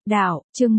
Đạo, chương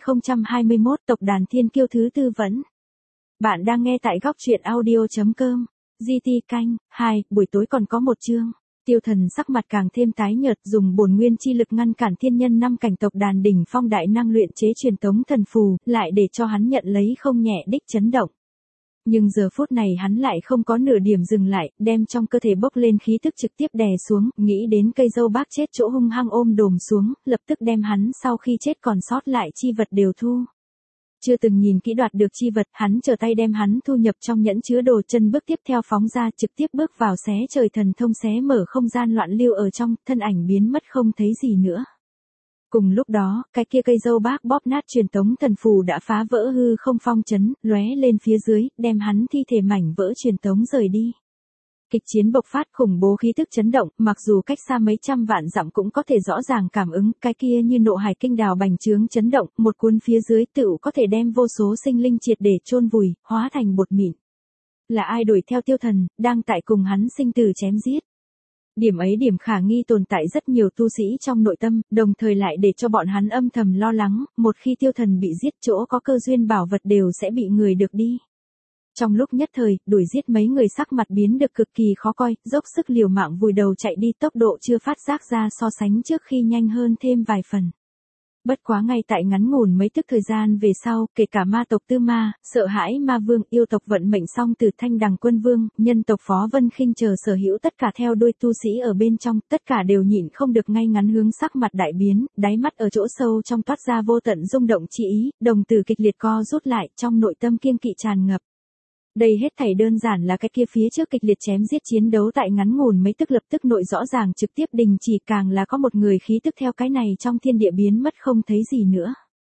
1021 Tộc đàn Thiên Kiêu thứ tư vẫn. Bạn đang nghe tại góc truyện audio.com. GT canh, 2, buổi tối còn có một chương. Tiêu Thần sắc mặt càng thêm tái nhợt, dùng bổn nguyên chi lực ngăn cản thiên nhân năm cảnh tộc đàn đỉnh phong đại năng luyện chế truyền tống thần phù, lại để cho hắn nhận lấy không nhẹ đích chấn động. Nhưng giờ phút này hắn lại không có nửa điểm dừng lại, đem trong cơ thể bốc lên khí tức trực tiếp đè xuống, nghĩ đến cây dâu bác chết chỗ hung hăng ôm đồm xuống, lập tức đem hắn sau khi chết còn sót lại chi vật đều thu. Chưa từng nhìn kỹ đoạt được chi vật, hắn trở tay đem hắn thu nhập trong nhẫn chứa đồ, chân bước tiếp theo phóng ra, trực tiếp bước vào xé trời thần thông, xé mở không gian loạn lưu ở trong, thân ảnh biến mất không thấy gì nữa. Cùng lúc đó, cái kia cây dâu bác bóp nát truyền tống thần phù đã phá vỡ hư không phong chấn, lóe lên phía dưới, đem hắn thi thể mảnh vỡ truyền tống rời đi. Kịch chiến bộc phát, khủng bố khí tức chấn động, mặc dù cách xa mấy trăm vạn dặm cũng có thể rõ ràng cảm ứng, cái kia như nộ hải kinh đào bành trướng chấn động, một cuốn phía dưới tựu có thể đem vô số sinh linh triệt để chôn vùi, hóa thành bột mịn. Là ai đuổi theo Tiêu Thần, đang tại cùng hắn sinh tử chém giết? Điểm ấy điểm khả nghi tồn tại rất nhiều tu sĩ trong nội tâm, đồng thời lại để cho bọn hắn âm thầm lo lắng, một khi Tiêu Thần bị giết, chỗ có cơ duyên bảo vật đều sẽ bị người được đi. Trong lúc nhất thời, đuổi giết mấy người sắc mặt biến được cực kỳ khó coi, dốc sức liều mạng vùi đầu chạy đi, tốc độ chưa phát giác ra so sánh trước khi nhanh hơn thêm vài phần. Bất quá ngay tại ngắn ngủn mấy tức thời gian về sau, kể cả ma tộc Tư Ma, sợ hãi ma vương, yêu tộc vận mệnh song từ Thanh Đằng Quân Vương, nhân tộc Phó Vân Khinh chờ sở hữu tất cả theo đuôi tu sĩ ở bên trong, tất cả đều nhịn không được ngay ngắn hướng sắc mặt đại biến, đáy mắt ở chỗ sâu trong toát ra vô tận rung động chi ý, đồng tử kịch liệt co rút lại, trong nội tâm kiêng kỵ tràn ngập. Đây hết thảy đơn giản là cái kia phía trước kịch liệt chém giết chiến đấu tại ngắn ngủn mấy tức lập tức nội rõ ràng trực tiếp đình chỉ, càng là có một người khí tức theo cái này trong thiên địa biến mất không thấy gì nữa.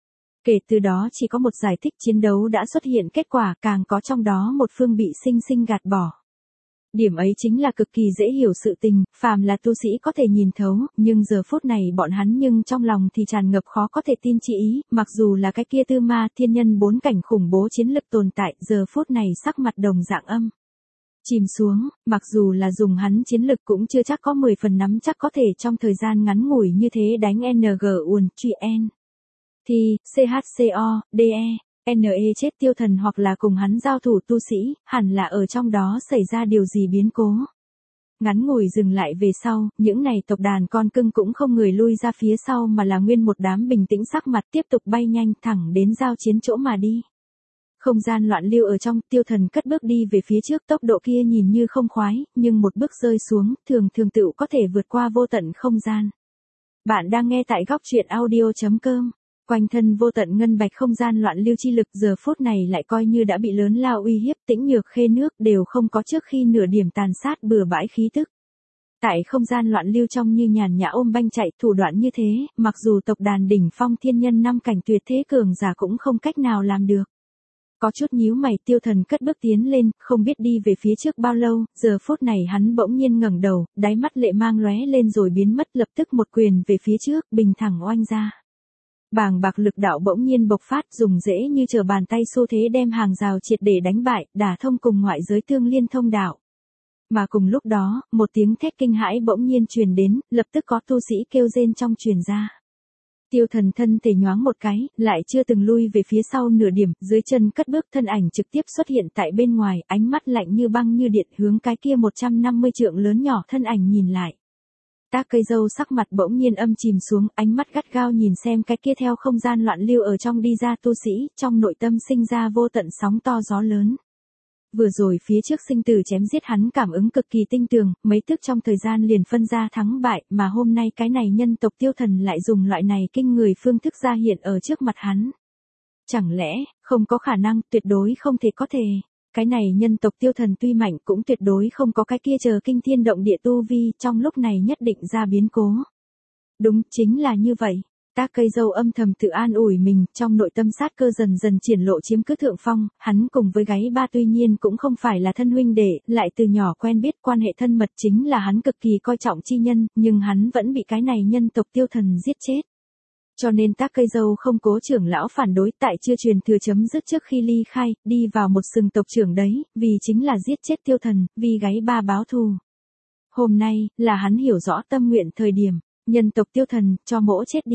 Kể từ đó chỉ có một giải thích chiến đấu đã xuất hiện kết quả, càng có trong đó một phương bị sinh sinh gạt bỏ. Điểm ấy chính là cực kỳ dễ hiểu sự tình, phàm là tu sĩ có thể nhìn thấu, nhưng giờ phút này bọn hắn nhưng trong lòng thì tràn ngập khó có thể tin chi ý, mặc dù là cái kia Tư Ma thiên nhân bốn cảnh khủng bố chiến lực tồn tại, giờ phút này sắc mặt đồng dạng âm chìm xuống, mặc dù là dùng hắn chiến lực cũng chưa chắc có 10 phần nắm chắc có thể trong thời gian ngắn ngủi như thế đánh NG uồn truy N. Thì, CHCO, DE. NE chết Tiêu Thần hoặc là cùng hắn giao thủ tu sĩ, hẳn là ở trong đó xảy ra điều gì biến cố. Ngắn ngủi dừng lại về sau, những này tộc đàn con cưng cũng không người lui ra phía sau mà là nguyên một đám bình tĩnh sắc mặt tiếp tục bay nhanh thẳng đến giao chiến chỗ mà đi. Không gian loạn lưu ở trong, Tiêu Thần cất bước đi về phía trước, tốc độ kia nhìn như không khoái, nhưng một bước rơi xuống, thường tựu có thể vượt qua vô tận không gian. Bạn đang nghe tại góc truyện audio.com. Quanh thân vô tận ngân bạch không gian loạn lưu chi lực giờ phút này lại coi như đã bị lớn lao uy hiếp, Tĩnh Nhược Khê nước đều không có trước khi nửa điểm tàn sát bừa bãi khí tức. Tại không gian loạn lưu trong như nhàn nhã ôm banh chạy, thủ đoạn như thế, mặc dù tộc đàn đỉnh phong thiên nhân năm cảnh tuyệt thế cường giả cũng không cách nào làm được. Có chút nhíu mày, Tiêu Thần cất bước tiến lên, không biết đi về phía trước bao lâu, giờ phút này hắn bỗng nhiên ngẩng đầu, đáy mắt lệ mang lóe lên rồi biến mất, lập tức một quyền về phía trước, bình thẳng oanh ra. Bàng bạc lực đạo bỗng nhiên bộc phát, dùng dễ như trở bàn tay xu thế đem hàng rào triệt để đánh bại, đả thông cùng ngoại giới tương liên thông đạo. Mà cùng lúc đó, một tiếng thét kinh hãi bỗng nhiên truyền đến, lập tức có tu sĩ kêu rên trong truyền ra. Tiêu Thần thân thể nhoáng một cái, lại chưa từng lui về phía sau nửa điểm, dưới chân cất bước, thân ảnh trực tiếp xuất hiện tại bên ngoài, ánh mắt lạnh như băng như điện hướng cái kia 150 trượng lớn nhỏ thân ảnh nhìn lại. Tác cây dâu sắc mặt bỗng nhiên âm chìm xuống, ánh mắt gắt gao nhìn xem cái kia theo không gian loạn lưu ở trong đi ra tu sĩ, trong nội tâm sinh ra vô tận sóng to gió lớn. Vừa rồi phía trước sinh tử chém giết hắn cảm ứng cực kỳ tinh tường, mấy tức trong thời gian liền phân ra thắng bại, mà hôm nay cái này nhân tộc Tiêu Thần lại dùng loại này kinh người phương thức ra hiện ở trước mặt hắn. Chẳng lẽ, không có khả năng, tuyệt đối không thể có thể. Cái này nhân tộc Tiêu Thần tuy mạnh cũng tuyệt đối không có cái kia chờ kinh thiên động địa tu vi, trong lúc này nhất định ra biến cố. Đúng, chính là như vậy. Tác cây dâu âm thầm tự an ủi mình, trong nội tâm sát cơ dần dần triển lộ chiếm cứ thượng phong, hắn cùng với gáy ba tuy nhiên cũng không phải là thân huynh đệ, lại từ nhỏ quen biết quan hệ thân mật chính là hắn cực kỳ coi trọng chi nhân, nhưng hắn vẫn bị cái này nhân tộc Tiêu Thần giết chết. Cho nên tác cây dâu không cố trưởng lão phản đối, tại chưa truyền thừa chấm dứt trước khi ly khai, đi vào một sừng tộc trưởng đấy, vì chính là giết chết Tiêu Thần, vì gáy ba báo thù. Hôm nay, là hắn hiểu rõ tâm nguyện thời điểm, nhân tộc Tiêu Thần, cho mỗ chết đi.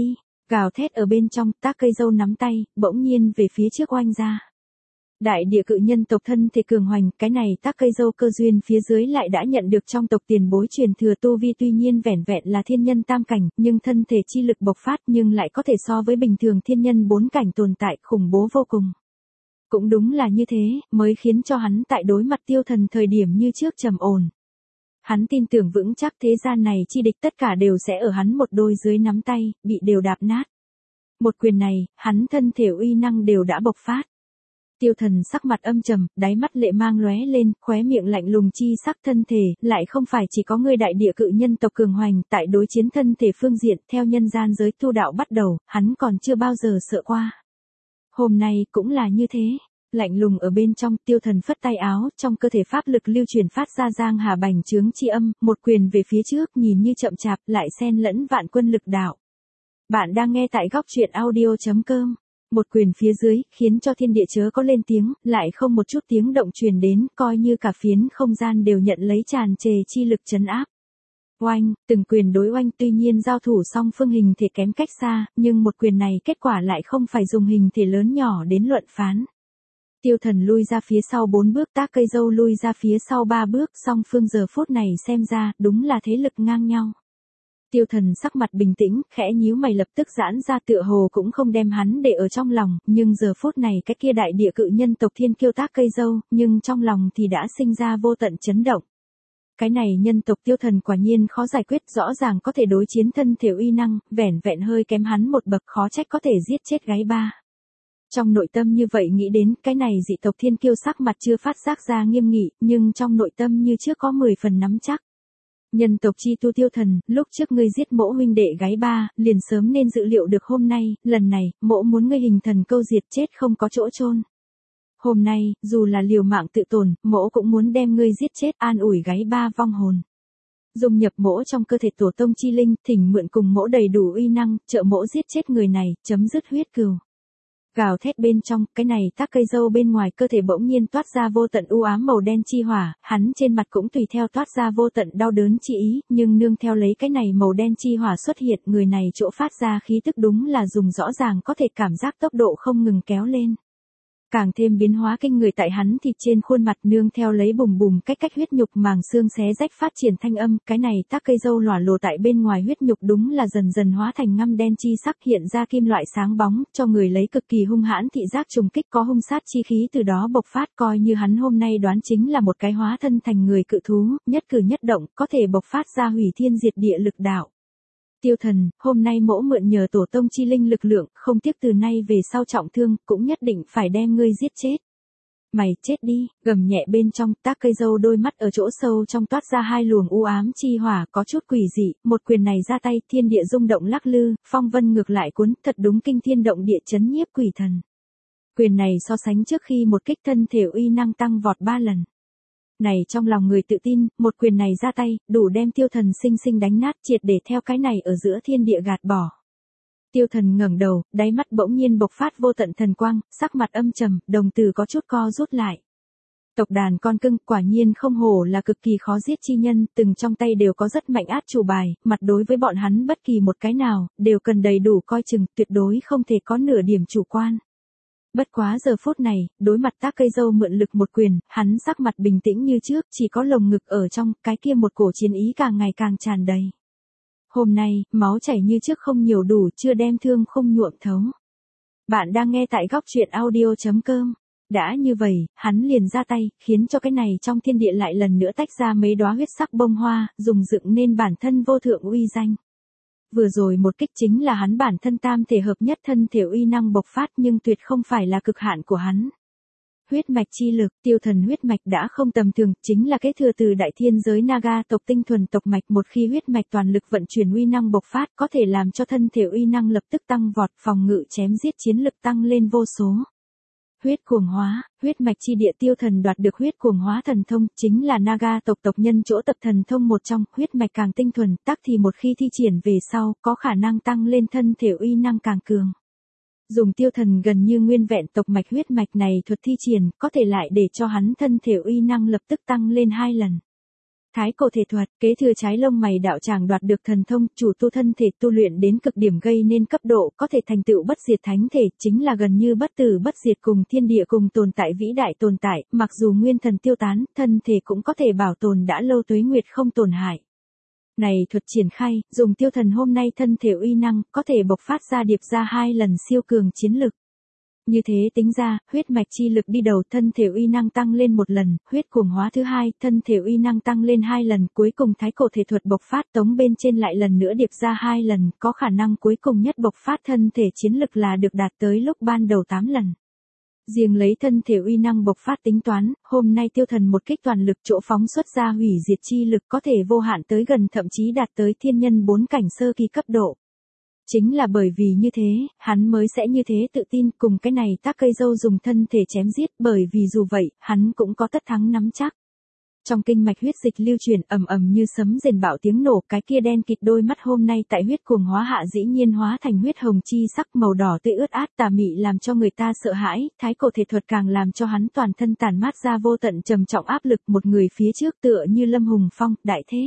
Gào thét ở bên trong, Tác Cây Dâu nắm tay, bỗng nhiên về phía trước oanh ra. Đại địa cự nhân tộc thân thể cường hoành, cái này Tác Cây Dâu cơ duyên phía dưới lại đã nhận được trong tộc tiền bối truyền thừa tu vi, tuy nhiên vẻn vẹn là thiên nhân tam cảnh, nhưng thân thể chi lực bộc phát nhưng lại có thể so với bình thường thiên nhân 4 cảnh tồn tại, khủng bố vô cùng. Cũng đúng là như thế, mới khiến cho hắn tại đối mặt Tiêu Thần thời điểm như trước trầm ổn. Hắn tin tưởng vững chắc thế gian này chi địch tất cả đều sẽ ở hắn một đôi dưới nắm tay, bị đều đạp nát. Một quyền này, hắn thân thể uy năng đều đã bộc phát. Tiêu Thần sắc mặt âm trầm, đáy mắt lệ mang lóe lên, khóe miệng lạnh lùng chi sắc, thân thể, lại không phải chỉ có ngươi đại địa cự nhân tộc cường hoành, tại đối chiến thân thể phương diện, theo nhân gian giới tu đạo bắt đầu, hắn còn chưa bao giờ sợ qua. Hôm nay cũng là như thế. Lạnh lùng ở bên trong, Tiêu Thần phất tay áo, trong cơ thể pháp lực lưu truyền phát ra giang hà bành trướng chi âm, một quyền về phía trước, nhìn như chậm chạp, lại xen lẫn vạn quân lực đạo. Bạn đang nghe tại góc truyện audio.com. Một quyền phía dưới, khiến cho thiên địa chớ có lên tiếng, lại không một chút tiếng động truyền đến, coi như cả phiến không gian đều nhận lấy tràn trề chi lực trấn áp. Oanh, từng quyền đối oanh, tuy nhiên giao thủ song phương hình thể kém cách xa, nhưng một quyền này kết quả lại không phải dùng hình thể lớn nhỏ đến luận phán. Tiêu Thần lui ra phía sau 4 bước, Tác Cây Dâu lui ra phía sau 3 bước, song phương giờ phút này xem ra, đúng là thế lực ngang nhau. Tiêu Thần sắc mặt bình tĩnh, khẽ nhíu mày lập tức giãn ra, tựa hồ cũng không đem hắn để ở trong lòng, nhưng giờ phút này cái kia đại địa cự nhân tộc thiên kiêu Tác Cây Dâu, nhưng trong lòng thì đã sinh ra vô tận chấn động. Cái này nhân tộc Tiêu Thần quả nhiên khó giải quyết, rõ ràng có thể đối chiến thân thể uy năng, vẻn vẹn hơi kém hắn một bậc, khó trách có thể giết chết gái ba. Trong nội tâm như vậy nghĩ đến, cái này dị tộc thiên kiêu sắc mặt chưa phát giác ra nghiêm nghị, nhưng trong nội tâm như trước có 10 phần nắm chắc. Nhân tộc chi tu Tiêu Thần, lúc trước ngươi giết mỗ huynh đệ gái ba, liền sớm nên dự liệu được hôm nay, lần này, mỗ muốn ngươi hình thần câu diệt, chết không có chỗ chôn. Hôm nay, dù là liều mạng tự tổn, mỗ cũng muốn đem ngươi giết chết, an ủi gái ba vong hồn. Dung nhập mỗ trong cơ thể tổ tông chi linh, thỉnh mượn cùng mỗ đầy đủ uy năng, trợ mỗ giết chết người này, chấm dứt huyết cừu. Gào thét bên trong, cái này Tác Cây Dâu bên ngoài cơ thể bỗng nhiên toát ra vô tận u ám màu đen chi hỏa, hắn trên mặt cũng tùy theo toát ra vô tận đau đớn chi ý, nhưng nương theo lấy cái này màu đen chi hỏa xuất hiện, người này chỗ phát ra khí tức đúng là dùng rõ ràng có thể cảm giác tốc độ không ngừng kéo lên. Càng thêm biến hóa kinh người tại hắn thịt trên khuôn mặt, nương theo lấy bùm bùm cách huyết nhục màng xương xé rách phát triển thanh âm, cái này Tác Cây Dâu lỏa lồ tại bên ngoài huyết nhục đúng là dần dần hóa thành ngăm đen chi sắc, hiện ra kim loại sáng bóng, cho người lấy cực kỳ hung hãn thị giác, trùng kích có hung sát chi khí từ đó bộc phát, coi như hắn hôm nay đoán chính là một cái hóa thân thành người cự thú, nhất cử nhất động có thể bộc phát ra hủy thiên diệt địa lực đạo. Tiêu Thần, hôm nay mỗ mượn nhờ tổ tông chi linh lực lượng, không tiếc từ nay về sau trọng thương, cũng nhất định phải đem ngươi giết chết. Mày chết đi, gầm nhẹ bên trong, Tác Cây Dâu đôi mắt ở chỗ sâu trong toát ra hai luồng u ám chi hỏa, có chút quỷ dị, một quyền này ra tay, thiên địa rung động lắc lư, phong vân ngược lại cuốn, thật đúng kinh thiên động địa chấn nhiếp quỷ thần. Quyền này so sánh trước khi một kích thân thể uy năng tăng vọt 3 lần. Này trong lòng người tự tin, một quyền này ra tay, đủ đem Tiêu Thần sinh sinh đánh nát, triệt để theo cái này ở giữa thiên địa gạt bỏ. Tiêu Thần ngẩng đầu, đáy mắt bỗng nhiên bộc phát vô tận thần quang, sắc mặt âm trầm, đồng tử có chút co rút lại. Tộc đàn con cưng, quả nhiên không hổ là cực kỳ khó giết chi nhân, từng trong tay đều có rất mạnh át chủ bài, mặt đối với bọn hắn bất kỳ một cái nào, đều cần đầy đủ coi chừng, tuyệt đối không thể có nửa điểm chủ quan. Bất quá giờ phút này, đối mặt Tác Cây Dâu mượn lực một quyền, hắn sắc mặt bình tĩnh như trước, chỉ có lồng ngực ở trong, cái kia một cổ chiến ý càng ngày càng tràn đầy. Hôm nay, máu chảy như trước không nhiều đủ, chưa đem thương không nhuộm thấu. Bạn đang nghe tại góc truyện audio.com. Đã như vậy, hắn liền ra tay, khiến cho cái này trong thiên địa lại lần nữa tách ra mấy đóa huyết sắc bông hoa, dùng dựng nên bản thân vô thượng uy danh. Vừa rồi một kích chính là hắn bản thân tam thể hợp nhất thân thể uy năng bộc phát, nhưng tuyệt không phải là cực hạn của hắn. Huyết mạch chi lực, Tiêu Thần huyết mạch đã không tầm thường, chính là kế thừa từ đại thiên giới Naga tộc tinh thuần tộc mạch, một khi huyết mạch toàn lực vận chuyển uy năng bộc phát, có thể làm cho thân thể uy năng lập tức tăng vọt, phòng ngự chém giết chiến lực tăng lên vô số. Huyết cuồng hóa, huyết mạch chi địa Tiêu Thần đoạt được huyết cuồng hóa thần thông, chính là Naga tộc tộc nhân chỗ tập thần thông một trong, huyết mạch càng tinh thuần, tắc thì một khi thi triển về sau, có khả năng tăng lên thân thể uy năng càng cường. Dùng Tiêu Thần gần như nguyên vẹn tộc mạch huyết mạch này thuật thi triển, có thể lại để cho hắn thân thể uy năng lập tức tăng lên 2 lần. Thái cổ thể thuật, kế thừa trái lông mày đạo tràng đoạt được thần thông, chủ tu thân thể tu luyện đến cực điểm gây nên cấp độ có thể thành tựu bất diệt thánh thể, chính là gần như bất tử bất diệt cùng thiên địa cùng tồn tại vĩ đại tồn tại, mặc dù nguyên thần tiêu tán, thân thể cũng có thể bảo tồn đã lâu tuế nguyệt không tổn hại. Này thuật triển khai, dùng tiêu thần hôm nay thân thể uy năng, có thể bộc phát ra điệp ra 2 lần siêu cường chiến lực. Như thế tính ra, huyết mạch chi lực đi đầu, thân thể uy năng tăng lên 1 lần, huyết cuồng hóa thứ 2, thân thể uy năng tăng lên 2 lần, cuối cùng thái cổ thể thuật bộc phát tống bên trên lại lần nữa điệp ra 2 lần, có khả năng cuối cùng nhất bộc phát thân thể chiến lực là được đạt tới lúc ban đầu 8 lần. Riêng lấy thân thể uy năng bộc phát tính toán, hôm nay tiêu thần một kích toàn lực chỗ phóng xuất ra hủy diệt chi lực có thể vô hạn tới gần thậm chí đạt tới thiên nhân 4 cảnh sơ kỳ cấp độ. Chính là bởi vì như thế, hắn mới sẽ như thế tự tin cùng cái này tác cây dâu dùng thân thể chém giết, bởi vì dù vậy, hắn cũng có tất thắng nắm chắc. Trong kinh mạch huyết dịch lưu truyền ầm ầm như sấm rền bạo tiếng nổ, cái kia đen kịt đôi mắt hôm nay tại huyết cuồng hóa hạ dĩ nhiên hóa thành huyết hồng chi sắc màu đỏ tươi ướt át tà mị làm cho người ta sợ hãi, thái cổ thể thuật càng làm cho hắn toàn thân tản mát ra vô tận trầm trọng áp lực, một người phía trước tựa như Lâm Hùng Phong, đại thế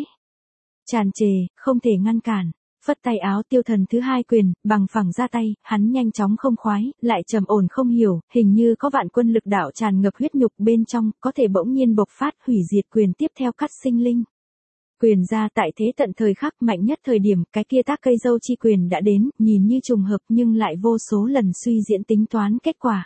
tràn trề, không thể ngăn cản. Phất tay áo tiêu thần thứ 2 quyền, bằng phẳng ra tay, hắn nhanh chóng không khoái, lại trầm ổn không hiểu, hình như có vạn quân lực đạo tràn ngập huyết nhục bên trong, có thể bỗng nhiên bộc phát hủy diệt quyền tiếp theo cắt sinh linh. Quyền ra tại thế tận thời khắc mạnh nhất thời điểm, cái kia tác cây dâu chi quyền đã đến, nhìn như trùng hợp nhưng lại vô số lần suy diễn tính toán kết quả.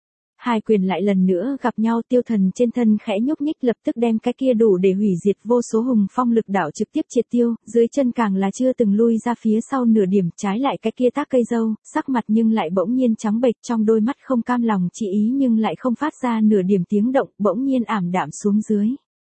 2 quyền lại lần nữa gặp nhau, tiêu thần trên thân khẽ nhúc nhích lập tức đem cái kia đủ để hủy diệt vô số hùng phong lực đạo trực tiếp triệt tiêu, dưới chân càng là chưa từng lui ra phía sau nửa điểm, trái lại cái kia tác cây dâu, sắc mặt nhưng lại bỗng nhiên trắng bệch, trong đôi mắt không cam lòng chỉ ý nhưng lại không phát ra nửa điểm tiếng động, bỗng nhiên ảm đạm xuống dưới.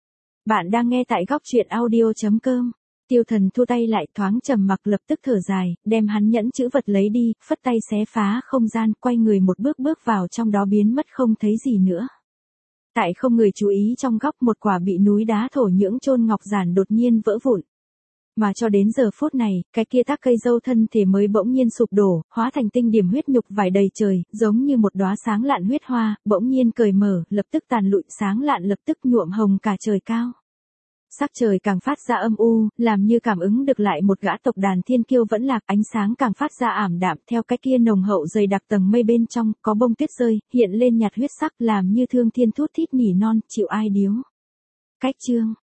Bạn đang nghe tại góc truyện audio.com. Tiêu thần thu tay lại thoáng trầm mặc lập tức thở dài, đem hắn nhẫn chữ vật lấy đi, phất tay xé phá không gian, quay người một bước bước vào trong đó biến mất không thấy gì nữa. Tại không người chú ý trong góc một quả bị núi đá thổ nhưỡng chôn ngọc giản đột nhiên vỡ vụn. Mà cho đến giờ phút này, cái kia tác cây dâu thân thể mới bỗng nhiên sụp đổ, hóa thành tinh điểm huyết nhục vải đầy trời, giống như một đóa sáng lạn huyết hoa, bỗng nhiên cởi mở, lập tức tàn lụi, sáng lạn lập tức nhuộm hồng cả trời cao. Sắc trời càng phát ra âm u, làm như cảm ứng được lại một gã tộc đàn thiên kiêu vẫn lạc, ánh sáng càng phát ra ảm đạm, theo cái kia nồng hậu dày đặc tầng mây bên trong, có bông tuyết rơi, hiện lên nhạt huyết sắc, làm như thương thiên thút thít nỉ non, chịu ai điếu. Cách chương